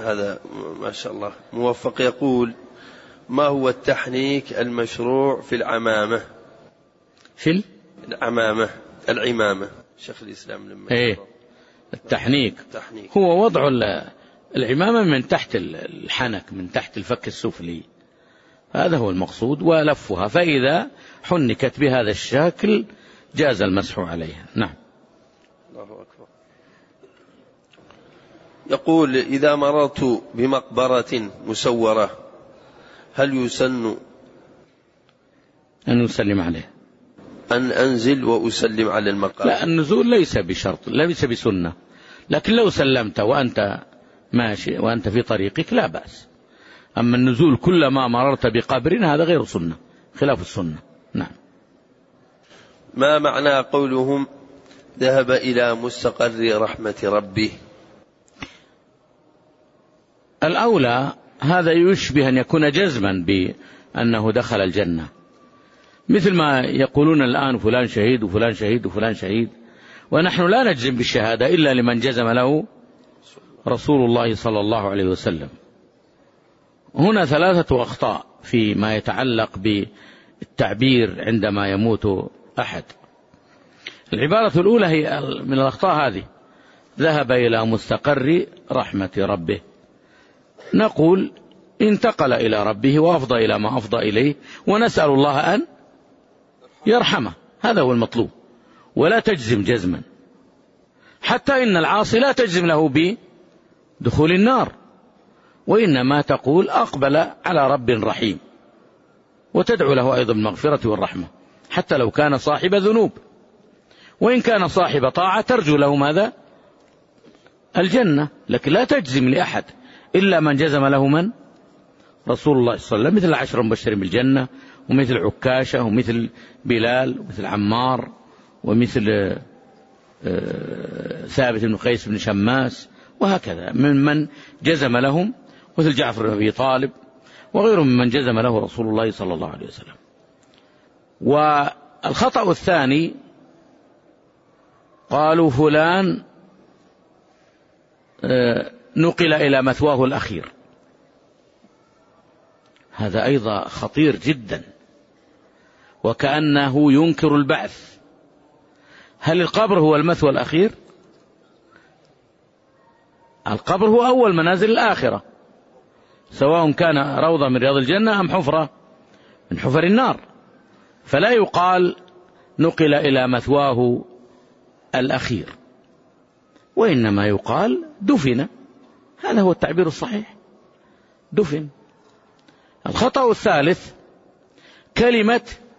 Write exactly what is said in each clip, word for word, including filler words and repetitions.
هذا ما شاء الله موفق. يقول: ما هو التحنيك المشروع في العمامة؟ في العمامة العمامة شيخ الإسلام لما إيه التحنيك, التحنيك هو وضع العمامة من تحت الحنك، من تحت الفك السفلي، هذا هو المقصود، ولفها، فإذا حنكت بهذا الشكل جاز المسح عليها. نعم. الله أكبر. يقول: إذا مررت بمقبرة مسورة هل يسن أن يسلم عليه؟ أن أنزل وأسلم على المقابر؟ لا، النزول ليس بشرط، ليس بسنة، لكن لو سلمت وأنت ماشي وأنت في طريقك لا بأس. أما النزول كلما مررت بقبر هذا غير سنة، خلاف السنة. نعم. ما معنى قولهم ذهب إلى مستقر رحمة ربه؟ الأولى هذا يشبه أن يكون جزما بأنه دخل الجنة، مثل ما يقولون الآن فلان شهيد وفلان شهيد وفلان شهيد، ونحن لا نجزم بالشهادة إلا لمن جزم له رسول الله صلى الله عليه وسلم. هنا ثلاثة أخطاء فيما يتعلق بالتعبير عندما يموت أحد. العبارة الأولى هي من الأخطاء هذه: ذهب إلى مستقر رحمة ربه. نقول انتقل إلى ربه وأفضى إلى ما أفضى إليه، ونسأل الله أن يرحمه، هذا هو المطلوب، ولا تجزم جزما، حتى إن العاصي لا تجزم له بدخول النار، وإنما تقول أقبل على رب رحيم، وتدعو له أيضا بالمغفرة والرحمة حتى لو كان صاحب ذنوب، وإن كان صاحب طاعة ترجو له ماذا؟ الجنة. لكن لا تجزم لأحد إلا من جزم له من؟ رسول الله صلى الله عليه وسلم، مثل العشر المبشرين بالجنة، ومثل عكاشة، ومثل بلال، ومثل عمار، ومثل ثابت بن قيس بن شماس، وهكذا من من جزم لهم، مثل جعفر بن أبي طالب وغيرهم ممن جزم له رسول الله صلى الله عليه وسلم. والخطأ الثاني قالوا فلان نقل إلى مثواه الأخير، هذا أيضا خطير جدا، وكأنه ينكر البعث. هل القبر هو المثوى الأخير؟ القبر هو أول منازل الآخرة، سواء كان روضة من رياض الجنة أم حفرة من حفر النار، فلا يقال نقل إلى مثواه الأخير، وإنما يقال دفن، هذا هو التعبير الصحيح، دفن. الخطأ الثالث كلمة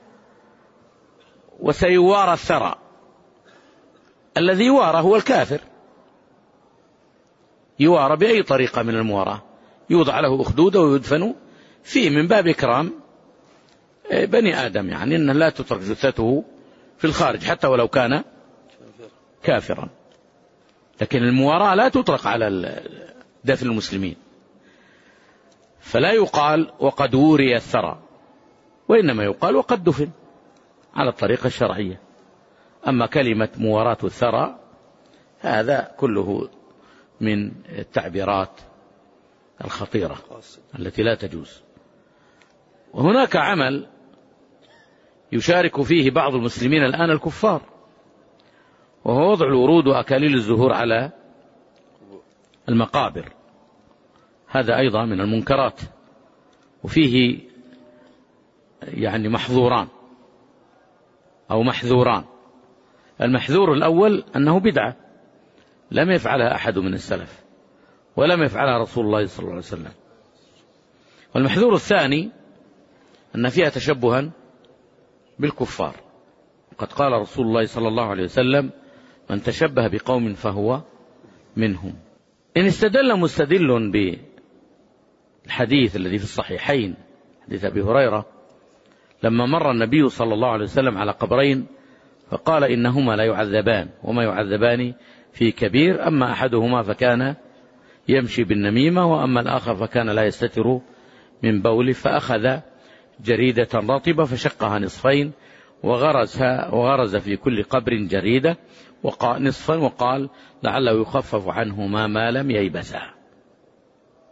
وسيوارى الثرى، الذي يوارى هو الكافر، يوارى بأي طريقة من المواراة، يوضع له أخدود ويدفن فيه من باب إكرام بني آدم، يعني أن لا تترك جثته في الخارج حتى ولو كان كافرا. لكن المواراة لا تطلق على دفن المسلمين، فلا يقال وقد وري الثرى، وإنما يقال وقد دفن على الطريقة الشرعية. أما كلمة مواراة الثرى هذا كله من التعبيرات الخطيرة التي لا تجوز. وهناك عمل يشارك فيه بعض المسلمين الآن الكفار، وهو وضع الورود وأكاليل الزهور على المقابر، هذا أيضا من المنكرات، وفيه يعني محظوران أو محذوران. المحذور الأول أنه بدعة لم يفعلها أحد من السلف، ولم يفعلها رسول الله صلى الله عليه وسلم. والمحذور الثاني أن فيها تشبها بالكفار، قد قال رسول الله صلى الله عليه وسلم: من تشبه بقوم فهو منهم. إن استدل مستدل بالحديث الذي في الصحيحين، حديث أبي هريرة، لما مر النبي صلى الله عليه وسلم على قبرين فقال: إنهما لا يعذبان وما يعذبان في كبير، أما أحدهما فكان يمشي بالنميمة، وأما الآخر فكان لا يستتر من بوله، فأخذ جريدة رطبة فشقها نصفين وغرزها وغرز في كل قبر جريدة وقال نصفا، وقال: لعله يخفف عنهما ما لم ييبسا.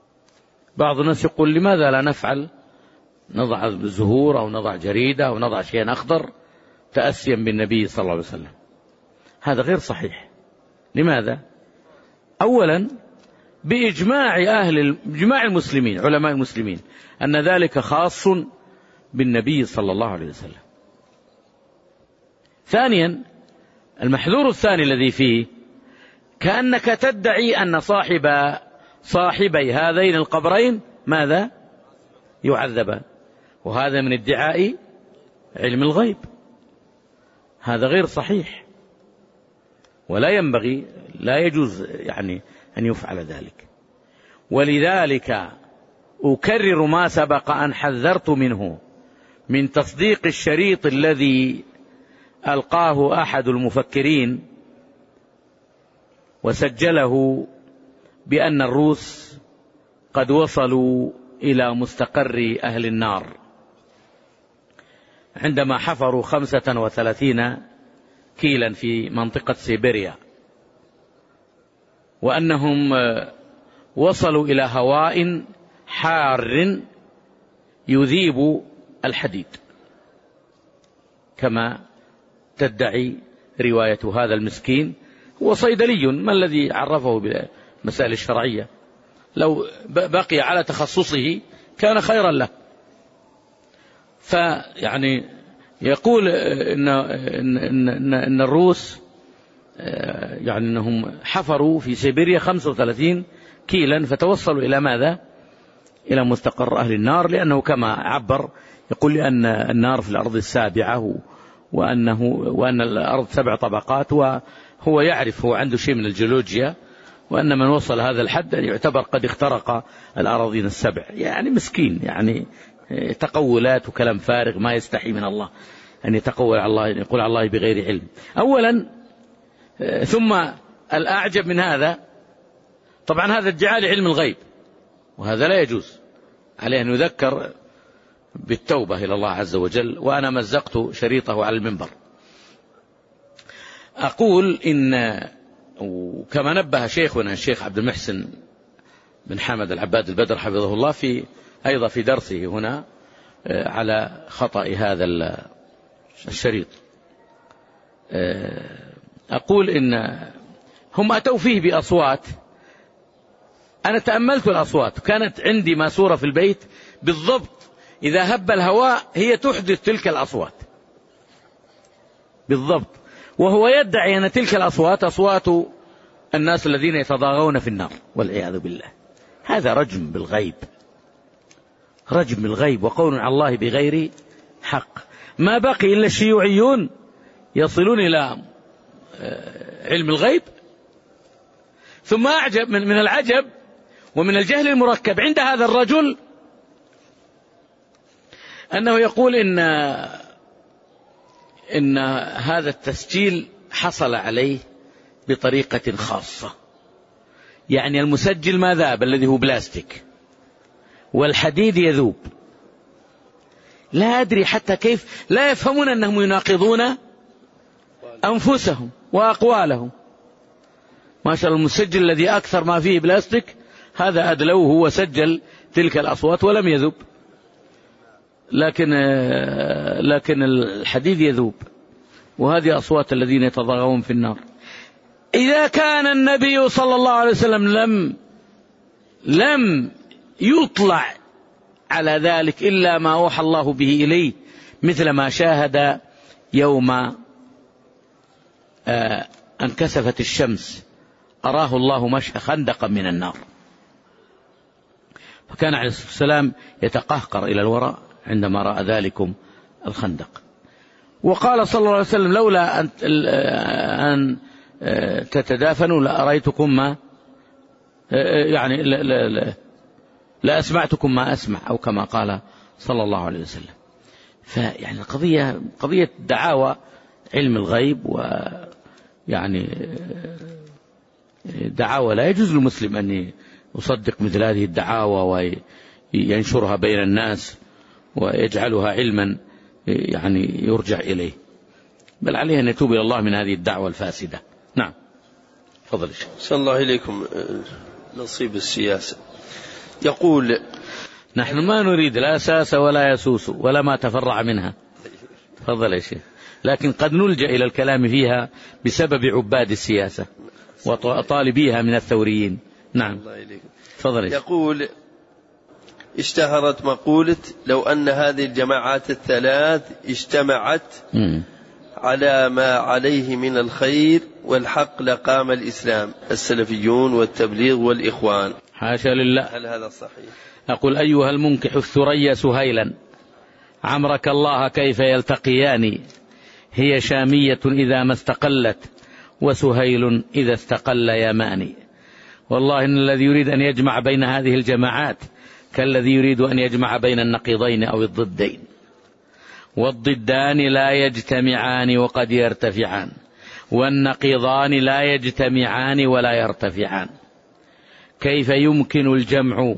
بعض الناس يقول لماذا لا نفعل نضع زهور أو نضع جريدة أو نضع شيئا أخضر تأسيا بالنبي صلى الله عليه وسلم. هذا غير صحيح. لماذا؟ أولا بإجماع أهل إجماع المسلمين علماء المسلمين أن ذلك خاص بالنبي صلى الله عليه وسلم. ثانيا المحذور الثاني الذي فيه كأنك تدعي أن صاحب صاحبي هذين القبرين ماذا؟ يعذبان، وهذا من ادعاء علم الغيب. هذا غير صحيح ولا ينبغي لا يجوز يعني أن يفعل ذلك. ولذلك أكرر ما سبق أن حذرت منه من تصديق الشريط الذي ألقاه أحد المفكرين وسجله بأن الروس قد وصلوا إلى مستقر أهل النار عندما حفروا خمسة وثلاثين كيلا في منطقة سيبيريا، وأنهم وصلوا إلى هواء حار يذيب الحديد كما تدعي رواية هذا المسكين. هو صيدلي، ما الذي عرفه بالمسائل الشرعية؟ لو بقي على تخصصه كان خيرا له. فيعني يقول إن, إن, إن, إن الروس يعني أنهم حفروا في سيبيريا خمسة وثلاثين كيلا فتوصلوا إلى ماذا؟ إلى مستقر أهل النار، لأنه كما عبر يقول لأن النار في الأرض السابعة وأنه وأن الأرض سبع طبقات، وهو يعرف هو عنده شيء من الجيولوجيا، وأن من وصل هذا الحد يعتبر قد اخترق الأراضين السبع. يعني مسكين، يعني تقولات وكلام فارغ ما يستحي من الله أن يتقول على الله، يقول على الله بغير علم. أولا ثم الأعجب من هذا طبعا هذا ادعاء لعلم الغيب، وهذا لا يجوز، عليه أن يذكر بالتوبة إلى الله عز وجل. وأنا مزقت شريطه على المنبر. أقول إن وكما نبه شيخنا الشيخ عبد المحسن بن حمد العباد البدر حفظه الله في أيضا في درسه هنا على خطأ هذا الشريط، أقول إن هم أتوا فيه بأصوات، أنا تأملت الأصوات كانت عندي ماسورة في البيت بالضبط، إذا هب الهواء هي تحدث تلك الأصوات بالضبط، وهو يدعي أن تلك الأصوات أصوات الناس الذين يتضاغون في النار والعياذ بالله. هذا رجم بالغيب، رجم بالغيب وقول على الله بغير حق. ما بقي إلا الشيوعيون يصلون إلى علم الغيب. ثم أعجب من, من العجب ومن الجهل المركب عند هذا الرجل أنه يقول إن إن هذا التسجيل حصل عليه بطريقة خاصة، يعني المسجل ما ذاب الذي هو بلاستيك والحديد يذوب. لا أدري حتى كيف لا يفهمون أنهم يناقضون أنفسهم وأقوالهم. ما شاء الله المسجل الذي أكثر ما فيه بلاستيك هذا أدلوه وسجل تلك الأصوات ولم يذوب، لكن لكن الحديد يذوب، وهذه أصوات الذين يتضاغون في النار. إذا كان النبي صلى الله عليه وسلم لم لم يطلع على ذلك إلا ما أوحى الله به إليه، مثل ما شاهد يوم أن كسفت الشمس أراه الله مشى خندقا من النار، فكان عليه الصلاة والسلام يتقهقر إلى الوراء عندما رأى ذلكم الخندق. وقال صلى الله عليه وسلم لولا أن, أن تتدافنوا لأريتكم ما يعني لا, لا, لا, لا أسمعتكم ما أسمع، أو كما قال صلى الله عليه وسلم. فيعني القضية قضية دعاوى علم الغيب، ويعني دعاوى لا يجوز للمسلم أن يصدق مثل هذه الدعاوى وينشرها بين الناس ويجعلها علما يعني يرجع إليه، بل عليه أن يتوب إلى الله من هذه الدعوة الفاسدة. نعم، تفضل. صلى الله إليكم. نصيب السياسة يقول نحن ما نريد لا أساس ولا يسوس ولا ما تفرع منها. تفضل يا شيخ. لكن قد نلجأ إلى الكلام فيها بسبب عباد السياسة وطالبيها من الثوريين. نعم. تفضل. يقول اشتهرت مقولة لو أن هذه الجماعات الثلاث اجتمعت م. على ما عليه من الخير والحق لقام الإسلام، السلفيون والتبليغ والإخوان. حاشا لله. هل هذا صحيح؟ أقول أيها المنكح الثريا سهيلا عمرك الله كيف يلتقيان، هي شامية إذا ما استقلت وسهيل إذا استقل يماني. والله إن الذي يريد أن يجمع بين هذه الجماعات كالذي يريد أن يجمع بين النقيضين أو الضدين، والضدان لا يجتمعان وقد يرتفعان، والنقيضان لا يجتمعان ولا يرتفعان. كيف يمكن الجمع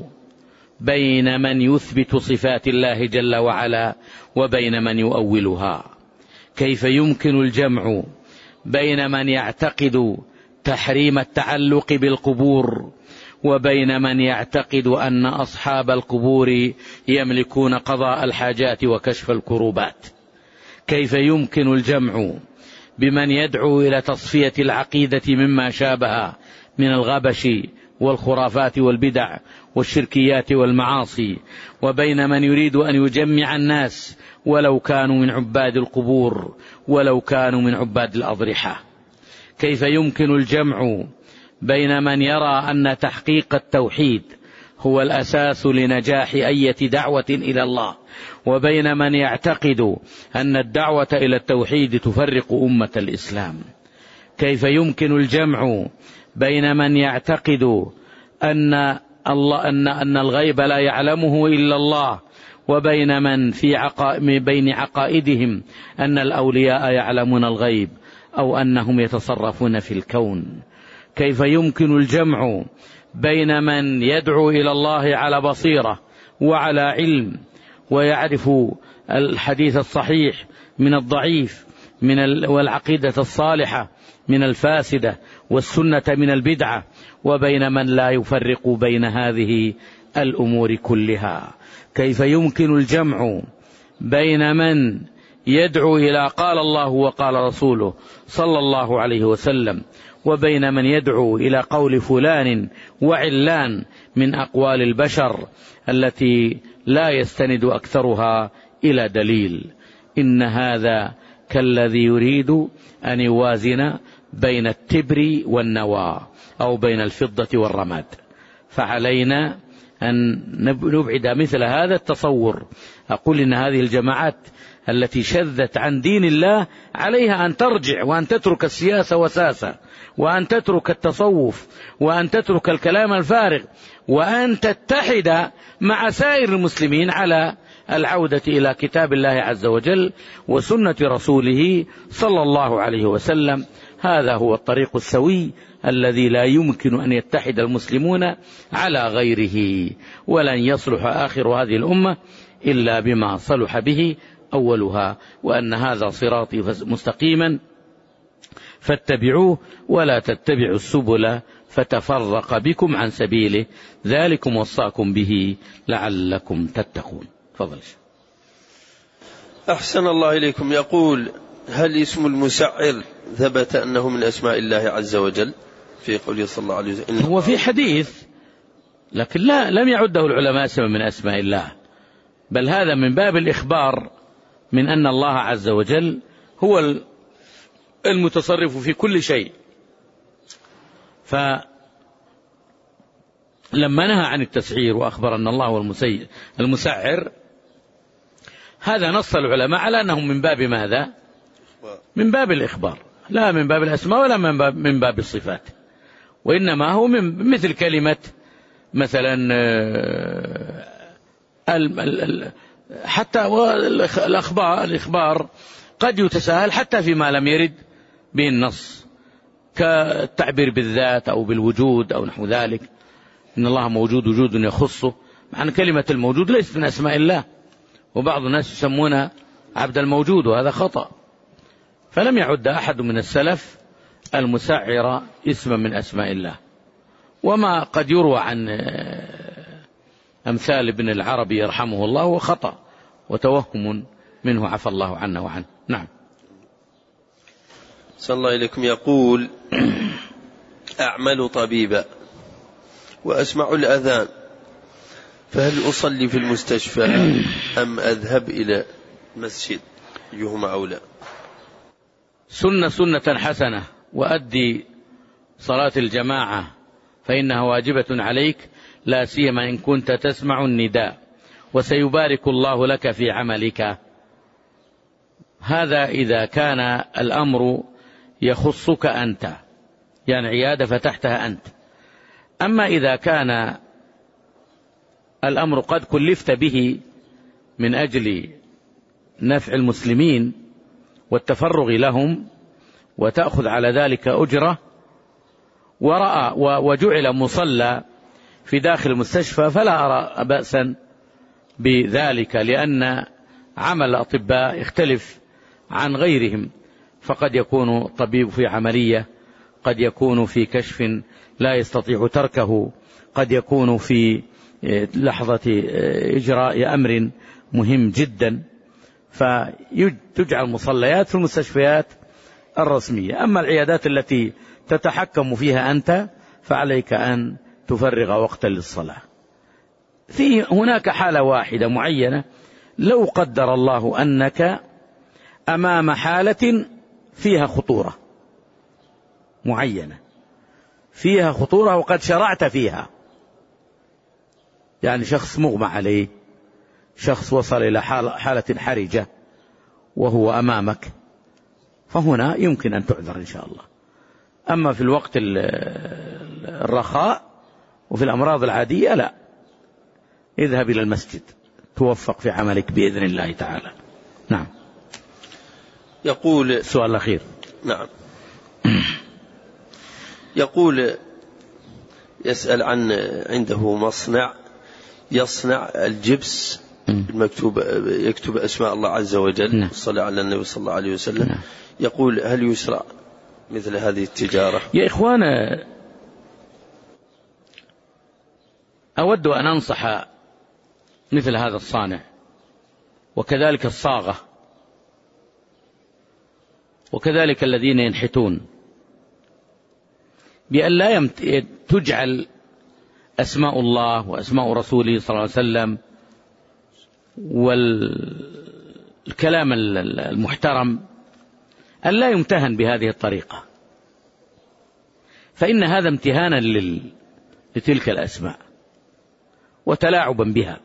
بين من يثبت صفات الله جل وعلا وبين من يؤولها؟ كيف يمكن الجمع بين من يعتقد تحريم التعلق بالقبور وبين من يعتقد أن أصحاب القبور يملكون قضاء الحاجات وكشف الكروبات؟ كيف يمكن الجمع بمن يدعو إلى تصفية العقيدة مما شابه من الغبش والخرافات والبدع والشركيات والمعاصي وبين من يريد أن يجمع الناس ولو كانوا من عباد القبور ولو كانوا من عباد الأضرحة؟ كيف يمكن الجمع بين من يرى أن تحقيق التوحيد هو الأساس لنجاح أي دعوة إلى الله وبين من يعتقد أن الدعوة إلى التوحيد تفرق أمة الإسلام؟ كيف يمكن الجمع بين من يعتقد أن الله أن أن الغيب لا يعلمه إلا الله وبين من في عقائد بين عقائدهم أن الأولياء يعلمون الغيب أو أنهم يتصرفون في الكون؟ كيف يمكن الجمع بين من يدعو إلى الله على بصيرة وعلى علم ويعرف الحديث الصحيح من الضعيف من والعقيدة الصالحة من الفاسدة والسنة من البدعة وبين من لا يفرق بين هذه الأمور كلها؟ كيف يمكن الجمع بين من يدعو إلى قال الله وقال رسوله صلى الله عليه وسلم وبين من يدعو إلى قول فلان وعلان من أقوال البشر التي لا يستند أكثرها إلى دليل؟ إن هذا كالذي يريد أن يوازن بين التبر والنوى أو بين الفضة والرماد. فعلينا أن نبعد مثل هذا التصور. أقول إن هذه الجماعات التي شذت عن دين الله عليها أن ترجع وأن تترك السياسة وساسة وأن تترك التصوف وأن تترك الكلام الفارغ وأن تتحد مع سائر المسلمين على العودة إلى كتاب الله عز وجل وسنة رسوله صلى الله عليه وسلم. هذا هو الطريق السوي الذي لا يمكن أن يتحد المسلمون على غيره، ولن يصلح آخر هذه الأمة إلا بما صلح به أولها، وأن هذا صراطي مستقيما فاتبعوه ولا تتبعوا السبل فتفرق بكم عن سبيله، ذلكم وصاكم به لعلكم تتقون. فضل. أحسن الله إليكم. يقول هل اسم المسعر ثبت أنه من أسماء الله عز وجل في قوله صلى الله عليه وسلم؟ هو في حديث لكن لا لم يعده العلماء اسما من أسماء الله، بل هذا من باب الإخبار من أن الله عز وجل هو المتصرف في كل شيء. فلما نهى عن التسعير وأخبر أن الله هو المسعر، هذا نص العلماء على أنه من باب ماذا؟ من باب الإخبار، لا من باب الأسماء ولا من باب, من باب الصفات، وإنما هو من مثل كلمة مثلا حتى الأخبار الإخبار قد يتساهل حتى فيما لم يرد به النص، كالتعبير بالذات أو بالوجود أو نحو ذلك. إن الله موجود وجود يخصه، مع أن كلمة الموجود ليست من أسماء الله، وبعض الناس يسمون عبد الموجود وهذا خطأ. فلم يعد أحد من السلف المسعر اسما من أسماء الله. وما قد يروى عن أمثال ابن العربي يرحمه الله وخطأ وتوهم منه عفى الله عنه وعنه. نعم. صلى الله إليكم. يقول: أعمل طبيبا وأسمع الأذان، فهل أصلي في المستشفى أم أذهب إلى مسجد؟ أيهما أولى؟ سنة سنة حسنة، وأدي صلاة الجماعة فإنها واجبة عليك، لا سيما إن كنت تسمع النداء، وسيبارك الله لك في عملك. هذا إذا كان الأمر يخصك أنت، يعني عيادة فتحتها أنت. أما إذا كان الأمر قد كلفت به من أجل نفع المسلمين والتفرغ لهم وتأخذ على ذلك أجرة، ورأى وجعل مصلى في داخل المستشفى، فلا أرى بأسا بذلك، لأن عمل الأطباء يختلف عن غيرهم، فقد يكون طبيب في عملية، قد يكون في كشف لا يستطيع تركه، قد يكون في لحظة إجراء أمر مهم جدا، فتجعل مصليات في المستشفيات الرسمية. أما العيادات التي تتحكم فيها أنت فعليك أن تفرغ وقتا للصلاة. في هناك حالة واحدة معينة، لو قدر الله أنك أمام حالة فيها خطورة معينة، فيها خطورة وقد شرعت فيها، يعني شخص مغمى عليه، شخص وصل إلى حالة حرجة وهو أمامك، فهنا يمكن أن تعذر إن شاء الله. أما في الوقت الرخاء وفي الأمراض العادية لا، اذهب إلى المسجد توفق في عملك بإذن الله تعالى. نعم. يقول السؤال الأخير. نعم. يقول يسأل عن عنده مصنع يصنع الجبس المكتوب يكتب أسماء الله عز وجل. نعم. الصلاة على النبي صلى الله عليه وسلم. نعم. يقول: هل يسرع مثل هذه التجارة؟ يا إخوان، أود أن أنصح مثل هذا الصانع، وكذلك الصاغة، وكذلك الذين ينحتون، بأن لا تجعل أسماء الله وأسماء رسوله صلى الله عليه وسلم والكلام المحترم أن لا يمتهن بهذه الطريقة، فإن هذا امتهانا لتلك الأسماء وتلاعبا بها.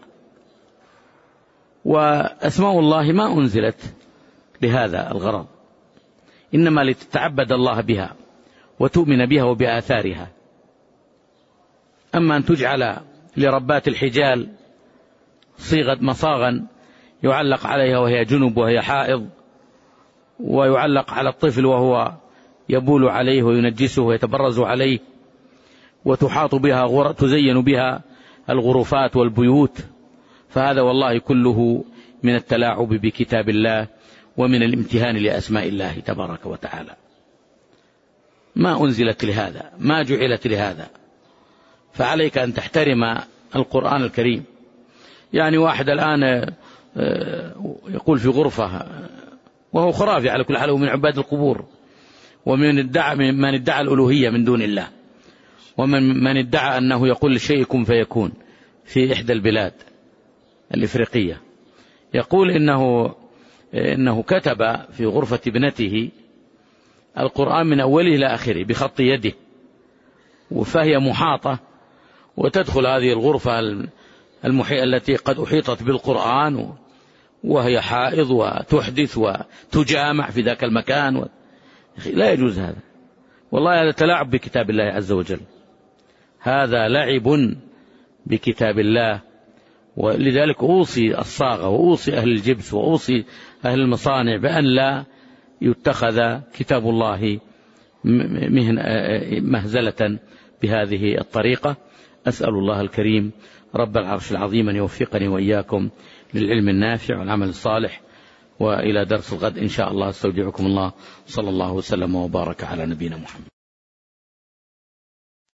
وأسماء الله ما أنزلت لهذا الغرض، إنما لتتعبد الله بها وتؤمن بها وبآثارها. أما أن تجعل لربات الحجال صيغة مصاغا يعلق عليها وهي جنب وهي حائض، ويعلق على الطفل وهو يبول عليه وينجسه ويتبرز عليه، وتحاط بها غر... تزين بها الغرفات والبيوت، فهذا والله كله من التلاعب بكتاب الله ومن الامتهان لأسماء الله تبارك وتعالى. ما أنزلت لهذا، ما جعلت لهذا، فعليك أن تحترم القرآن الكريم. يعني واحد الآن يقول في غرفة، وهو خرافي على كل حال، ومن عباد القبور، ومن ادعى من ادعى الألوهية من دون الله، ومن من ادعى أنه يقول للشيء كن فيكون، في إحدى البلاد الإفريقية، يقول إنه إنه كتب في غرفة ابنته القرآن من أوله إلى آخره بخط يده، فهي محاطة، وتدخل هذه الغرفة المحي... التي قد أحيطت بالقرآن وهي حائض وتحدث وتجامع في ذاك المكان و... لا يجوز هذا، والله هذا تلاعب بكتاب الله عز وجل، هذا لعب بكتاب الله. ولذلك أوصي الصاغة وأوصي أهل الجبس وأوصي أهل المصانع بأن لا يتخذ كتاب الله مهزلة بهذه الطريقة. أسأل الله الكريم رب العرش العظيم أن يوفقني وإياكم للعلم النافع والعمل الصالح، وإلى درس الغد إن شاء الله. استودعكم الله، صلى الله وسلم وبارك على نبينا محمد.